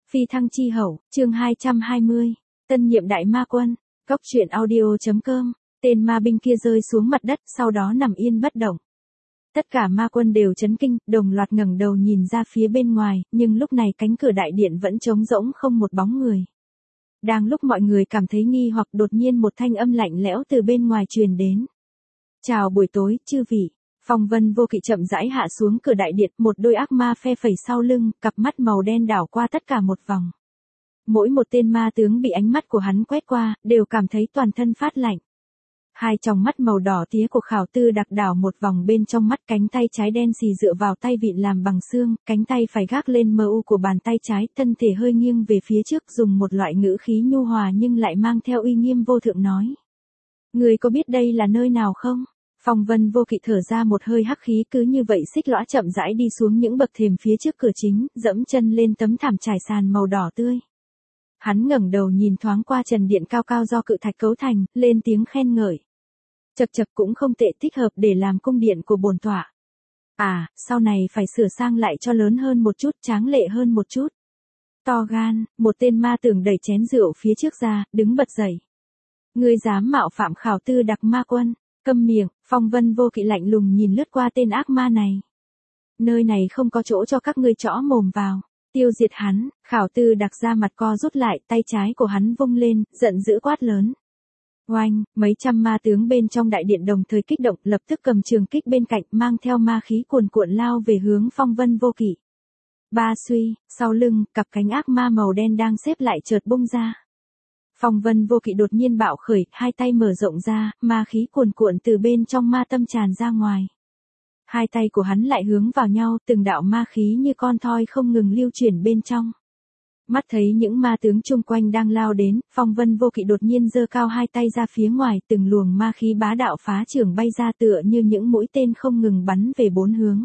Phi thăng chi hậu, chương 220, tân nhiệm đại ma quân, góc truyện audio.com, tên ma binh kia rơi xuống mặt đất sau đó nằm yên bất động. Tất cả ma quân đều chấn kinh, đồng loạt ngẩng đầu nhìn ra phía bên ngoài, nhưng lúc này cánh cửa đại điện vẫn trống rỗng không một bóng người. Đang lúc mọi người cảm thấy nghi hoặc đột nhiên một thanh âm lạnh lẽo từ bên ngoài truyền đến. Chào buổi tối, chư vị. Phong Vân Vô Kỵ chậm rãi hạ xuống cửa đại điện, một đôi ác ma phe phẩy sau lưng, cặp mắt màu đen đảo qua tất cả một vòng. Mỗi một tên ma tướng bị ánh mắt của hắn quét qua, đều cảm thấy toàn thân phát lạnh. Hai tròng mắt màu đỏ tía của Khảo Tư Đặc đảo một vòng bên trong mắt, cánh tay trái đen xì dựa vào tay vịn làm bằng xương, cánh tay phải gác lên mờ u của bàn tay trái, thân thể hơi nghiêng về phía trước, dùng một loại ngữ khí nhu hòa nhưng lại mang theo uy nghiêm vô thượng nói. Người có biết đây là nơi nào không? Phong Vân Vô Kỵ thở ra một hơi hắc khí, cứ như vậy xích lõa chậm rãi đi xuống những bậc thềm phía trước cửa chính, dẫm chân lên tấm thảm trải sàn màu đỏ tươi. Hắn ngẩng đầu nhìn thoáng qua trần điện cao cao do cự thạch cấu thành, lên tiếng khen ngợi. Chậc chậc, cũng không tệ, thích hợp để làm cung điện của bổn tọa. À, sau này phải sửa sang lại cho lớn hơn một chút, tráng lệ hơn một chút. To gan, một tên ma tưởng đẩy chén rượu phía trước ra, đứng bật dậy. Ngươi dám mạo phạm Khảo Tư Đặc ma quân? Câm miệng. Phong Vân Vô Kỵ lạnh lùng nhìn lướt qua tên ác ma này. Nơi này không có chỗ cho các ngươi trõ mồm vào. Tiêu diệt hắn. Khảo Tư Đặc ra mặt co rút lại, tay trái của hắn vung lên, giận dữ quát lớn. Oanh, mấy trăm ma tướng bên trong đại điện đồng thời kích động, lập tức cầm trường kích bên cạnh, mang theo ma khí cuồn cuộn lao về hướng Phong Vân Vô Kỵ. Ba suy, sau lưng, cặp cánh ác ma màu đen đang xếp lại chợt bung ra. Phong Vân Vô Kỵ đột nhiên bạo khởi, hai tay mở rộng ra, ma khí cuồn cuộn từ bên trong ma tâm tràn ra ngoài. Hai tay của hắn lại hướng vào nhau, từng đạo ma khí như con thoi không ngừng lưu chuyển bên trong. Mắt thấy những ma tướng chung quanh đang lao đến, Phong Vân Vô Kỵ đột nhiên giơ cao hai tay ra phía ngoài, từng luồng ma khí bá đạo phá trường bay ra tựa như những mũi tên không ngừng bắn về bốn hướng.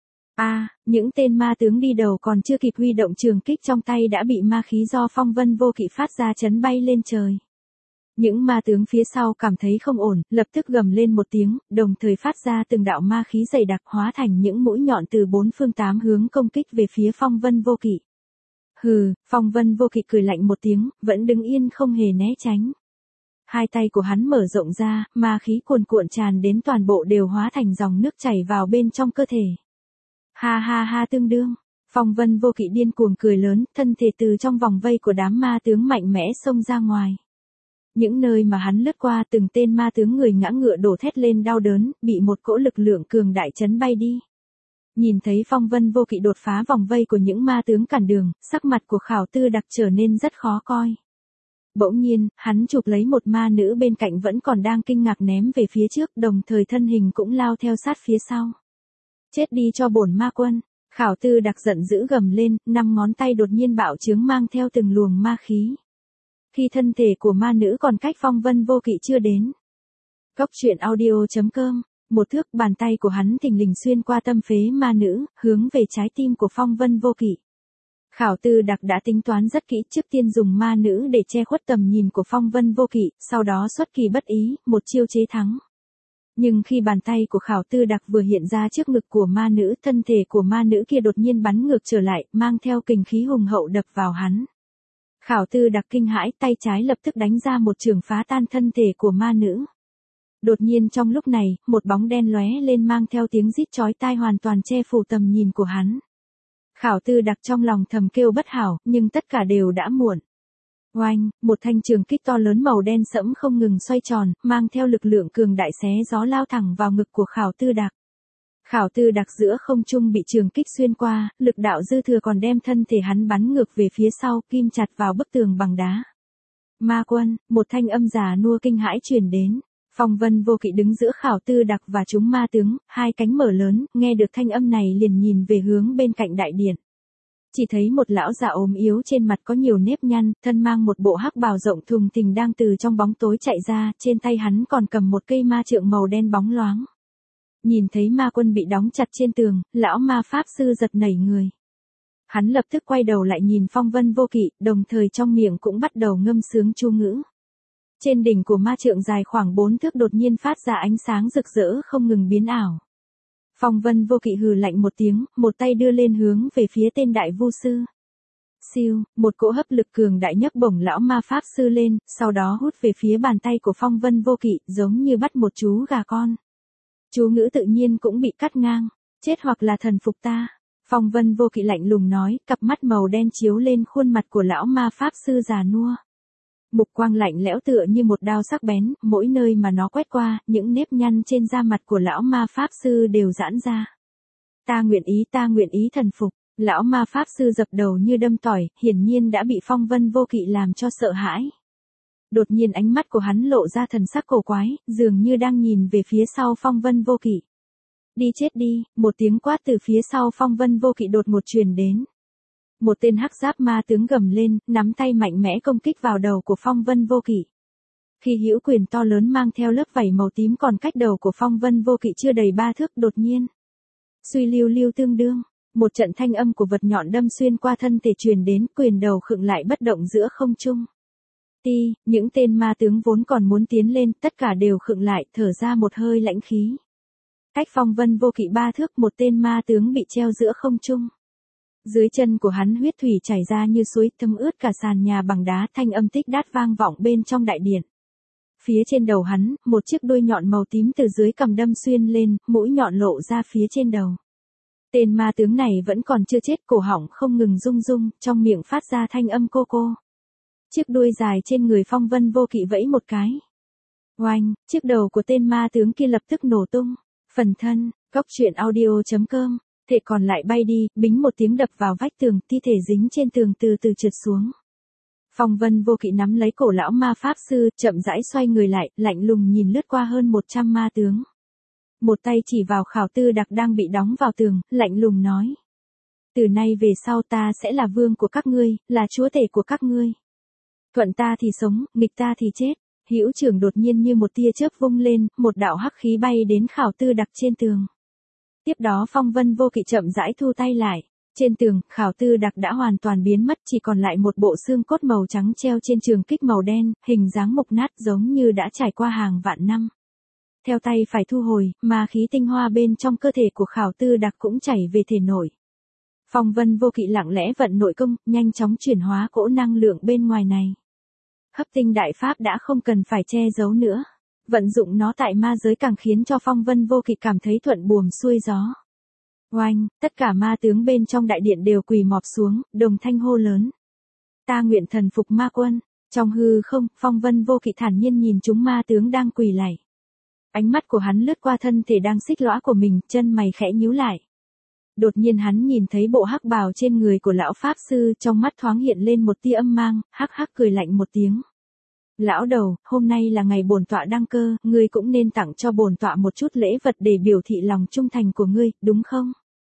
Những tên ma tướng đi đầu còn chưa kịp huy động trường kích trong tay đã bị ma khí do Phong Vân Vô Kỵ phát ra chấn bay lên trời. Những ma tướng phía sau cảm thấy không ổn, lập tức gầm lên một tiếng, đồng thời phát ra từng đạo ma khí dày đặc hóa thành những mũi nhọn từ bốn phương tám hướng công kích về phía Phong Vân Vô Kỵ. Hừ, Phong Vân Vô Kỵ cười lạnh một tiếng, vẫn đứng yên không hề né tránh. Hai tay của hắn mở rộng ra, ma khí cuồn cuộn tràn đến toàn bộ đều hóa thành dòng nước chảy vào bên trong cơ thể. Ha ha ha, tương đương. Phong Vân Vô Kỵ điên cuồng cười lớn, thân thể từ trong vòng vây của đám ma tướng mạnh mẽ xông ra ngoài. Những nơi mà hắn lướt qua, từng tên ma tướng người ngã ngựa đổ thét lên đau đớn, bị một cỗ lực lượng cường đại chấn bay đi. Nhìn thấy Phong Vân Vô Kỵ đột phá vòng vây của những ma tướng cản đường, sắc mặt của Khảo Tư Đặc trở nên rất khó coi. Bỗng nhiên, hắn chụp lấy một ma nữ bên cạnh vẫn còn đang kinh ngạc ném về phía trước, đồng thời thân hình cũng lao theo sát phía sau. Chết đi cho bổn ma quân. Khảo Tư Đặc giận dữ gầm lên, năm ngón tay đột nhiên bạo chướng mang theo từng luồng ma khí. Khi thân thể của ma nữ còn cách Phong Vân Vô Kỵ chưa đến. Góc truyện audio.com, một thước, bàn tay của hắn thình lình xuyên qua tâm phế ma nữ, hướng về trái tim của Phong Vân Vô Kỵ. Khảo Tư Đặc đã tính toán rất kỹ, trước tiên dùng ma nữ để che khuất tầm nhìn của Phong Vân Vô Kỵ, sau đó xuất kỳ bất ý, một chiêu chế thắng. Nhưng khi bàn tay của Khảo Tư Đặc vừa hiện ra trước ngực của ma nữ, thân thể của ma nữ kia đột nhiên bắn ngược trở lại, mang theo kình khí hùng hậu đập vào hắn. Khảo Tư Đặc kinh hãi, tay trái lập tức đánh ra một chưởng phá tan thân thể của ma nữ. Đột nhiên trong lúc này, một bóng đen lóe lên mang theo tiếng rít chói tai hoàn toàn che phủ tầm nhìn của hắn. Khảo Tư Đặc trong lòng thầm kêu bất hảo, nhưng tất cả đều đã muộn. Oanh, một thanh trường kích to lớn màu đen sẫm không ngừng xoay tròn, mang theo lực lượng cường đại xé gió lao thẳng vào ngực của Khảo Tư Đặc. Khảo Tư Đặc giữa không trung bị trường kích xuyên qua, lực đạo dư thừa còn đem thân thể hắn bắn ngược về phía sau, kim chặt vào bức tường bằng đá. Ma quân, một thanh âm già nua kinh hãi truyền đến. Phong Vân Vô Kỵ đứng giữa Khảo Tư Đặc và chúng ma tướng, hai cánh mở lớn, nghe được thanh âm này liền nhìn về hướng bên cạnh đại điện. Chỉ thấy một lão già ốm yếu trên mặt có nhiều nếp nhăn, thân mang một bộ hắc bào rộng thùng thình đang từ trong bóng tối chạy ra, trên tay hắn còn cầm một cây ma trượng màu đen bóng loáng. Nhìn thấy ma quân bị đóng chặt trên tường, lão ma pháp sư giật nảy người. Hắn lập tức quay đầu lại nhìn Phong Vân Vô Kỵ, đồng thời trong miệng cũng bắt đầu ngâm sướng chú ngữ. Trên đỉnh của ma trượng dài khoảng 4 thước đột nhiên phát ra ánh sáng rực rỡ không ngừng biến ảo. Phong Vân Vô Kỵ hừ lạnh một tiếng, một tay đưa lên hướng về phía tên đại vu sư. Siêu, một cỗ hấp lực cường đại nhấc bổng lão ma pháp sư lên, sau đó hút về phía bàn tay của Phong Vân Vô Kỵ, giống như bắt một chú gà con. Chú ngữ tự nhiên cũng bị cắt ngang, chết hoặc là thần phục ta. Phong Vân Vô Kỵ lạnh lùng nói, cặp mắt màu đen chiếu lên khuôn mặt của lão ma pháp sư già nua. Mục quang lạnh lẽo tựa như một đao sắc bén, mỗi nơi mà nó quét qua, những nếp nhăn trên da mặt của lão ma pháp sư đều giãn ra. Ta nguyện ý thần phục. Lão ma pháp sư dập đầu như đâm tỏi, hiển nhiên đã bị Phong Vân Vô Kỵ làm cho sợ hãi. Đột nhiên ánh mắt của hắn lộ ra thần sắc cổ quái, dường như đang nhìn về phía sau Phong Vân Vô Kỵ. Đi chết đi, một tiếng quát từ phía sau Phong Vân Vô Kỵ đột ngột truyền đến. Một tên hắc giáp ma tướng gầm lên, nắm tay mạnh mẽ công kích vào đầu của Phong Vân Vô Kỵ. Khi hữu quyền to lớn mang theo lớp vảy màu tím còn cách đầu của Phong Vân Vô Kỵ chưa đầy 3 thước đột nhiên. Suy lưu lưu tương đương, một trận thanh âm của vật nhọn đâm xuyên qua thân thể truyền đến, quyền đầu khựng lại bất động giữa không trung. Những tên ma tướng vốn còn muốn tiến lên, tất cả đều khựng lại, thở ra một hơi lãnh khí. Cách Phong Vân Vô Kỵ 3 thước, một tên ma tướng bị treo giữa không trung. Dưới chân của hắn huyết thủy chảy ra như suối, thấm ướt cả sàn nhà bằng đá, thanh âm tích đát vang vọng bên trong đại điện. Phía trên đầu hắn, một chiếc đuôi nhọn màu tím từ dưới cằm đâm xuyên lên, mũi nhọn lộ ra phía trên đầu. Tên ma tướng này vẫn còn chưa chết, cổ họng không ngừng rung rung, trong miệng phát ra thanh âm cô cô. Chiếc đuôi dài trên người Phong Vân Vô Kỵ vẫy một cái. Oanh, chiếc đầu của tên ma tướng kia lập tức nổ tung. Phần thân, góc truyện audio.com, thể còn lại bay đi, bính một tiếng đập vào vách tường, thi thể dính trên tường từ từ trượt xuống. Phong Vân Vô Kỵ nắm lấy cổ lão ma pháp sư, chậm rãi xoay người lại, lạnh lùng nhìn lướt qua hơn 100 ma tướng. Một tay chỉ vào Khảo Tư Đặc đang bị đóng vào tường, lạnh lùng nói. Từ nay về sau ta sẽ là vương của các ngươi, là chúa tể của các ngươi. Thuận ta thì sống, nghịch ta thì chết. Hữu trưởng đột nhiên như một tia chớp vung lên, một đạo hắc khí bay đến Khảo Tư Đặc trên tường. Tiếp đó Phong Vân Vô Kỵ chậm rãi thu tay lại. Trên tường, Khảo Tư Đặc đã hoàn toàn biến mất, chỉ còn lại một bộ xương cốt màu trắng treo trên trường kích màu đen, hình dáng mục nát giống như đã trải qua hàng vạn năm. Theo tay phải thu hồi, ma khí tinh hoa bên trong cơ thể của Khảo Tư Đặc cũng chảy về thể nội. Phong Vân Vô Kỵ lặng lẽ vận nội công, nhanh chóng chuyển hóa cỗ năng lượng bên ngoài này. Hấp tinh đại pháp đã không cần phải che giấu nữa. Vận dụng nó tại ma giới càng khiến cho Phong Vân Vô Kỵ cảm thấy thuận buồm xuôi gió. Oanh, tất cả ma tướng bên trong đại điện đều quỳ mọp xuống, đồng thanh hô lớn. Ta nguyện thần phục ma quân. Trong hư không, Phong Vân Vô Kỵ thản nhiên nhìn chúng ma tướng đang quỳ lạy. Ánh mắt của hắn lướt qua thân thể đang xích lõa của mình, chân mày khẽ nhíu lại. Đột nhiên hắn nhìn thấy bộ hắc bào trên người của lão pháp sư, trong mắt thoáng hiện lên một tia âm mang, hắc hắc cười lạnh một tiếng. Lão đầu, hôm nay là ngày bổn tọa đăng cơ, ngươi cũng nên tặng cho bổn tọa một chút lễ vật để biểu thị lòng trung thành của ngươi, đúng không?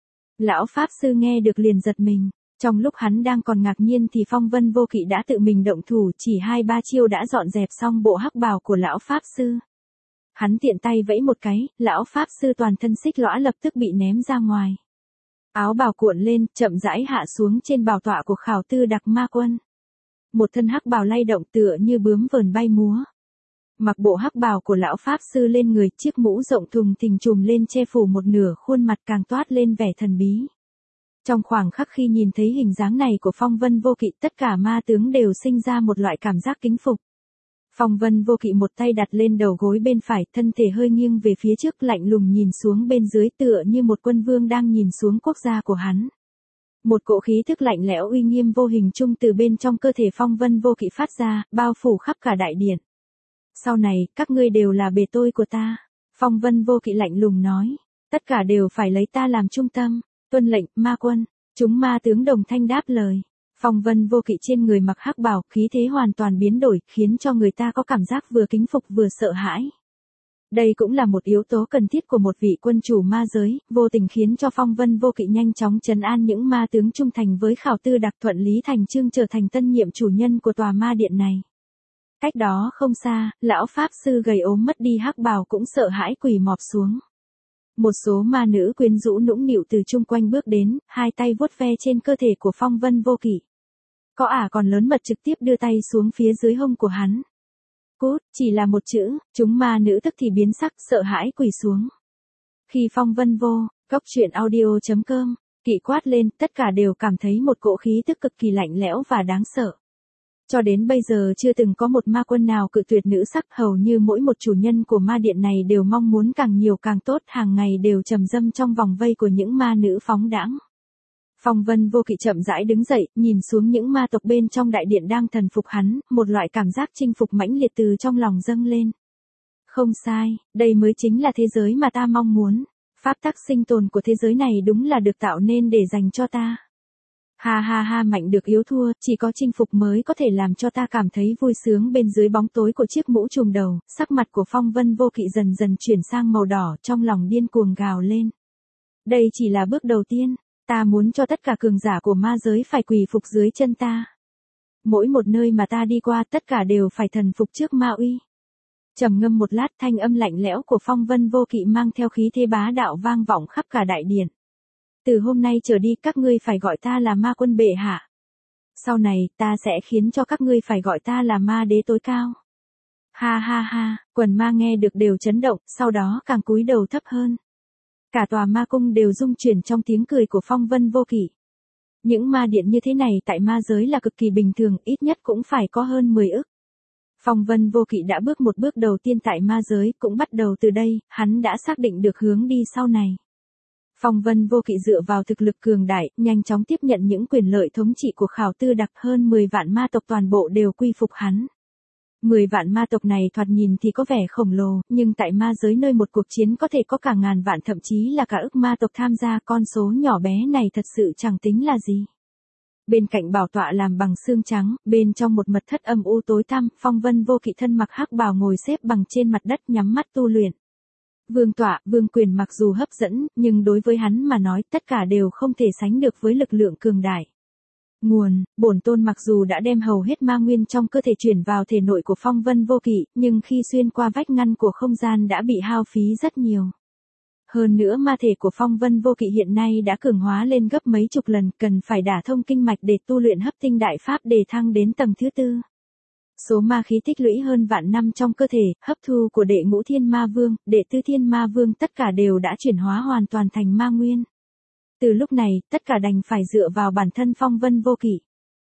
Lão pháp sư nghe được liền giật mình. Trong lúc hắn đang còn ngạc nhiên thì Phong Vân Vô Kỵ đã tự mình động thủ, chỉ 2-3 chiêu đã dọn dẹp xong bộ hắc bào của lão pháp sư. Hắn tiện tay vẫy một cái, lão pháp sư toàn thân xích lõa lập tức bị ném ra ngoài. Áo bào cuộn lên, chậm rãi hạ xuống trên bảo tọa của Khảo Tư Đặc ma quân. Một thân hắc bào lay động tựa như bướm vờn bay múa. Mặc bộ hắc bào của lão pháp sư lên người, chiếc mũ rộng thùng thình trùm lên che phủ một nửa khuôn mặt càng toát lên vẻ thần bí. Trong khoảng khắc khi nhìn thấy hình dáng này của Phong Vân Vô Kỵ, tất cả ma tướng đều sinh ra một loại cảm giác kính phục. Phong Vân Vô Kỵ một tay đặt lên đầu gối bên phải, thân thể hơi nghiêng về phía trước, lạnh lùng nhìn xuống bên dưới tựa như một quân vương đang nhìn xuống quốc gia của hắn. Một cỗ khí thức lạnh lẽo uy nghiêm vô hình chung từ bên trong cơ thể Phong Vân Vô Kỵ phát ra, bao phủ khắp cả đại điện. Sau này, các ngươi đều là bề tôi của ta. Phong Vân Vô Kỵ lạnh lùng nói. Tất cả đều phải lấy ta làm trung tâm. Tuân lệnh, ma quân. Chúng ma tướng đồng thanh đáp lời. Phong Vân Vô Kỵ trên người mặc hắc bào, khí thế hoàn toàn biến đổi, khiến cho người ta có cảm giác vừa kính phục vừa sợ hãi. Đây cũng là một yếu tố cần thiết của một vị quân chủ ma giới, vô tình khiến cho Phong Vân Vô Kỵ nhanh chóng trấn an những ma tướng trung thành với Khảo Tư Đặc, thuận lý thành chương trở thành tân nhiệm chủ nhân của tòa ma điện này. Cách đó không xa, lão pháp sư gầy ốm mất đi hắc bào cũng sợ hãi quỳ mọp xuống. Một số ma nữ quyến rũ nũng nịu từ chung quanh bước đến, hai tay vuốt ve trên cơ thể của Phong Vân Vô Kỵ. Có ả còn lớn mật trực tiếp đưa tay xuống phía dưới hông của hắn. Cút, chỉ là một chữ, chúng ma nữ tức thì biến sắc, sợ hãi quỳ xuống. Khi Phong Vân Vô, góc truyện audio.com Kỵ quát lên, tất cả đều cảm thấy một cỗ khí tức cực kỳ lạnh lẽo và đáng sợ. Cho đến bây giờ chưa từng có một ma quân nào cự tuyệt nữ sắc, hầu như mỗi một chủ nhân của ma điện này đều mong muốn càng nhiều càng tốt, hàng ngày đều trầm dâm trong vòng vây của những ma nữ phóng đãng. Phong Vân Vô Kỵ chậm rãi đứng dậy, nhìn xuống những ma tộc bên trong đại điện đang thần phục hắn, một loại cảm giác chinh phục mãnh liệt từ trong lòng dâng lên. Không sai, đây mới chính là thế giới mà ta mong muốn. Pháp tắc sinh tồn của thế giới này đúng là được tạo nên để dành cho ta. Ha ha ha, mạnh được yếu thua, chỉ có chinh phục mới có thể làm cho ta cảm thấy vui sướng. Bên dưới bóng tối của chiếc mũ trùm đầu, sắc mặt của Phong Vân Vô Kỵ dần dần chuyển sang màu đỏ, trong lòng điên cuồng gào lên. Đây chỉ là bước đầu tiên, ta muốn cho tất cả cường giả của ma giới phải quỳ phục dưới chân ta. Mỗi một nơi mà ta đi qua tất cả đều phải thần phục trước ma uy. Trầm ngâm một lát, thanh âm lạnh lẽo của Phong Vân Vô Kỵ mang theo khí thế bá đạo vang vọng khắp cả đại điện. Từ hôm nay trở đi các ngươi phải gọi ta là ma quân bệ hạ. Sau này ta sẽ khiến cho các ngươi phải gọi ta là ma đế tối cao. Ha ha ha, quần ma nghe được đều chấn động, sau đó càng cúi đầu thấp hơn. Cả tòa ma cung đều rung chuyển trong tiếng cười của Phong Vân Vô Kỵ. Những ma điện như thế này tại ma giới là cực kỳ bình thường, ít nhất cũng phải có hơn 10 ức. Phong Vân Vô Kỵ đã bước một bước đầu tiên tại ma giới, cũng bắt đầu từ đây, hắn đã xác định được hướng đi sau này. Phong Vân Vô Kỵ dựa vào thực lực cường đại, nhanh chóng tiếp nhận những quyền lợi thống trị của Khảo Tư Đặc, hơn 10 vạn ma tộc toàn bộ đều quy phục hắn. 10 vạn ma tộc này thoạt nhìn thì có vẻ khổng lồ, nhưng tại ma giới nơi một cuộc chiến có thể có cả ngàn vạn thậm chí là cả ức ma tộc tham gia, con số nhỏ bé này thật sự chẳng tính là gì. Bên cạnh bảo tọa làm bằng xương trắng, bên trong một mật thất âm u tối tăm, Phong Vân Vô Kỵ thân mặc hắc bào ngồi xếp bằng trên mặt đất nhắm mắt tu luyện. Vương tọa, vương quyền mặc dù hấp dẫn, nhưng đối với hắn mà nói tất cả đều không thể sánh được với lực lượng cường đại. Nguồn, bổn tôn mặc dù đã đem hầu hết ma nguyên trong cơ thể chuyển vào thể nội của Phong Vân Vô Kỵ, nhưng khi xuyên qua vách ngăn của không gian đã bị hao phí rất nhiều. Hơn nữa ma thể của Phong Vân Vô Kỵ hiện nay đã cường hóa lên gấp mấy chục lần, cần phải đả thông kinh mạch để tu luyện hấp tinh đại pháp để thăng đến tầng thứ 4. Số ma khí tích lũy hơn vạn năm trong cơ thể, hấp thu của đệ ngũ thiên ma vương, đệ tứ thiên ma vương tất cả đều đã chuyển hóa hoàn toàn thành ma nguyên. Từ lúc này, tất cả đành phải dựa vào bản thân Phong Vân Vô Kỵ.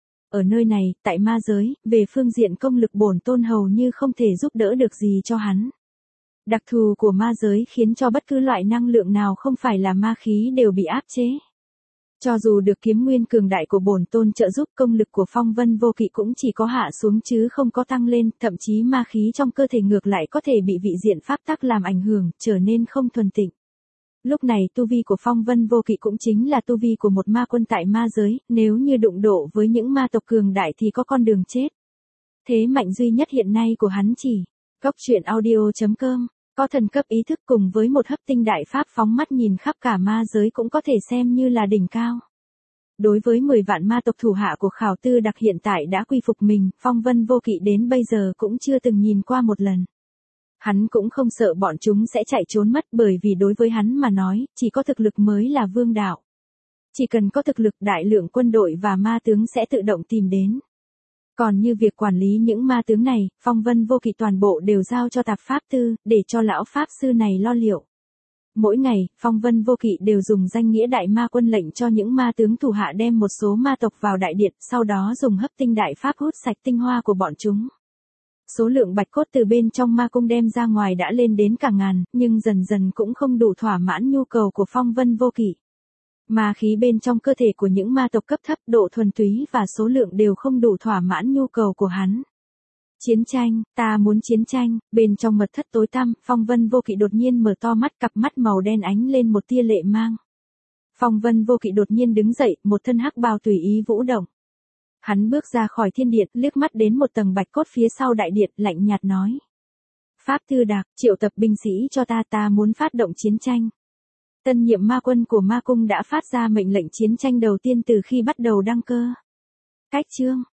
Ở nơi này, tại ma giới, về phương diện công lực bổn tôn hầu như không thể giúp đỡ được gì cho hắn. Đặc thù của ma giới khiến cho bất cứ loại năng lượng nào không phải là ma khí đều bị áp chế. Cho dù được kiếm nguyên cường đại của bổn tôn trợ giúp, công lực của Phong Vân Vô Kỵ cũng chỉ có hạ xuống chứ không có tăng lên, thậm chí ma khí trong cơ thể ngược lại có thể bị vị diện pháp tắc làm ảnh hưởng, trở nên không thuần tịnh. Lúc này tu vi của Phong Vân Vô Kỵ cũng chính là tu vi của một ma quân tại ma giới, nếu như đụng độ với những ma tộc cường đại thì có con đường chết. Thế mạnh duy nhất hiện nay của hắn chỉ, goctruyện.audio.com, có thần cấp ý thức cùng với một hấp tinh đại pháp phóng mắt nhìn khắp cả ma giới cũng có thể xem như là đỉnh cao. Đối với 10 vạn ma tộc thủ hạ của Khảo Tư Đặc hiện tại đã quy phục mình, Phong Vân Vô Kỵ đến bây giờ cũng chưa từng nhìn qua một lần. Hắn cũng không sợ bọn chúng sẽ chạy trốn mất, bởi vì đối với hắn mà nói, chỉ có thực lực mới là vương đạo. Chỉ cần có thực lực, đại lượng quân đội và ma tướng sẽ tự động tìm đến. Còn như việc quản lý những ma tướng này, Phong Vân Vô Kỵ toàn bộ đều giao cho tạp pháp tư, để cho lão pháp sư này lo liệu. Mỗi ngày, Phong Vân Vô Kỵ đều dùng danh nghĩa đại ma quân lệnh cho những ma tướng thủ hạ đem một số ma tộc vào đại điện, sau đó dùng hấp tinh đại pháp hút sạch tinh hoa của bọn chúng. Số lượng bạch cốt từ bên trong ma cung đem ra ngoài đã lên đến cả ngàn, nhưng dần dần cũng không đủ thỏa mãn nhu cầu của Phong Vân Vô Kỵ. Ma khí bên trong cơ thể của những ma tộc cấp thấp, độ thuần túy và số lượng đều không đủ thỏa mãn nhu cầu của hắn. Chiến tranh, ta muốn chiến tranh. Bên trong mật thất tối tăm, Phong Vân Vô Kỵ đột nhiên mở to mắt, cặp mắt màu đen ánh lên một tia lệ mang. Phong Vân Vô Kỵ đột nhiên đứng dậy, một thân hắc bào tùy ý vũ động. Hắn bước ra khỏi thiên điện, liếc mắt đến một tầng bạch cốt phía sau đại điện, lạnh nhạt nói. Pháp Tư Đặc, triệu tập binh sĩ cho ta muốn phát động chiến tranh. Tân nhiệm ma quân của ma cung đã phát ra mệnh lệnh chiến tranh đầu tiên từ khi bắt đầu đăng cơ. Cách chương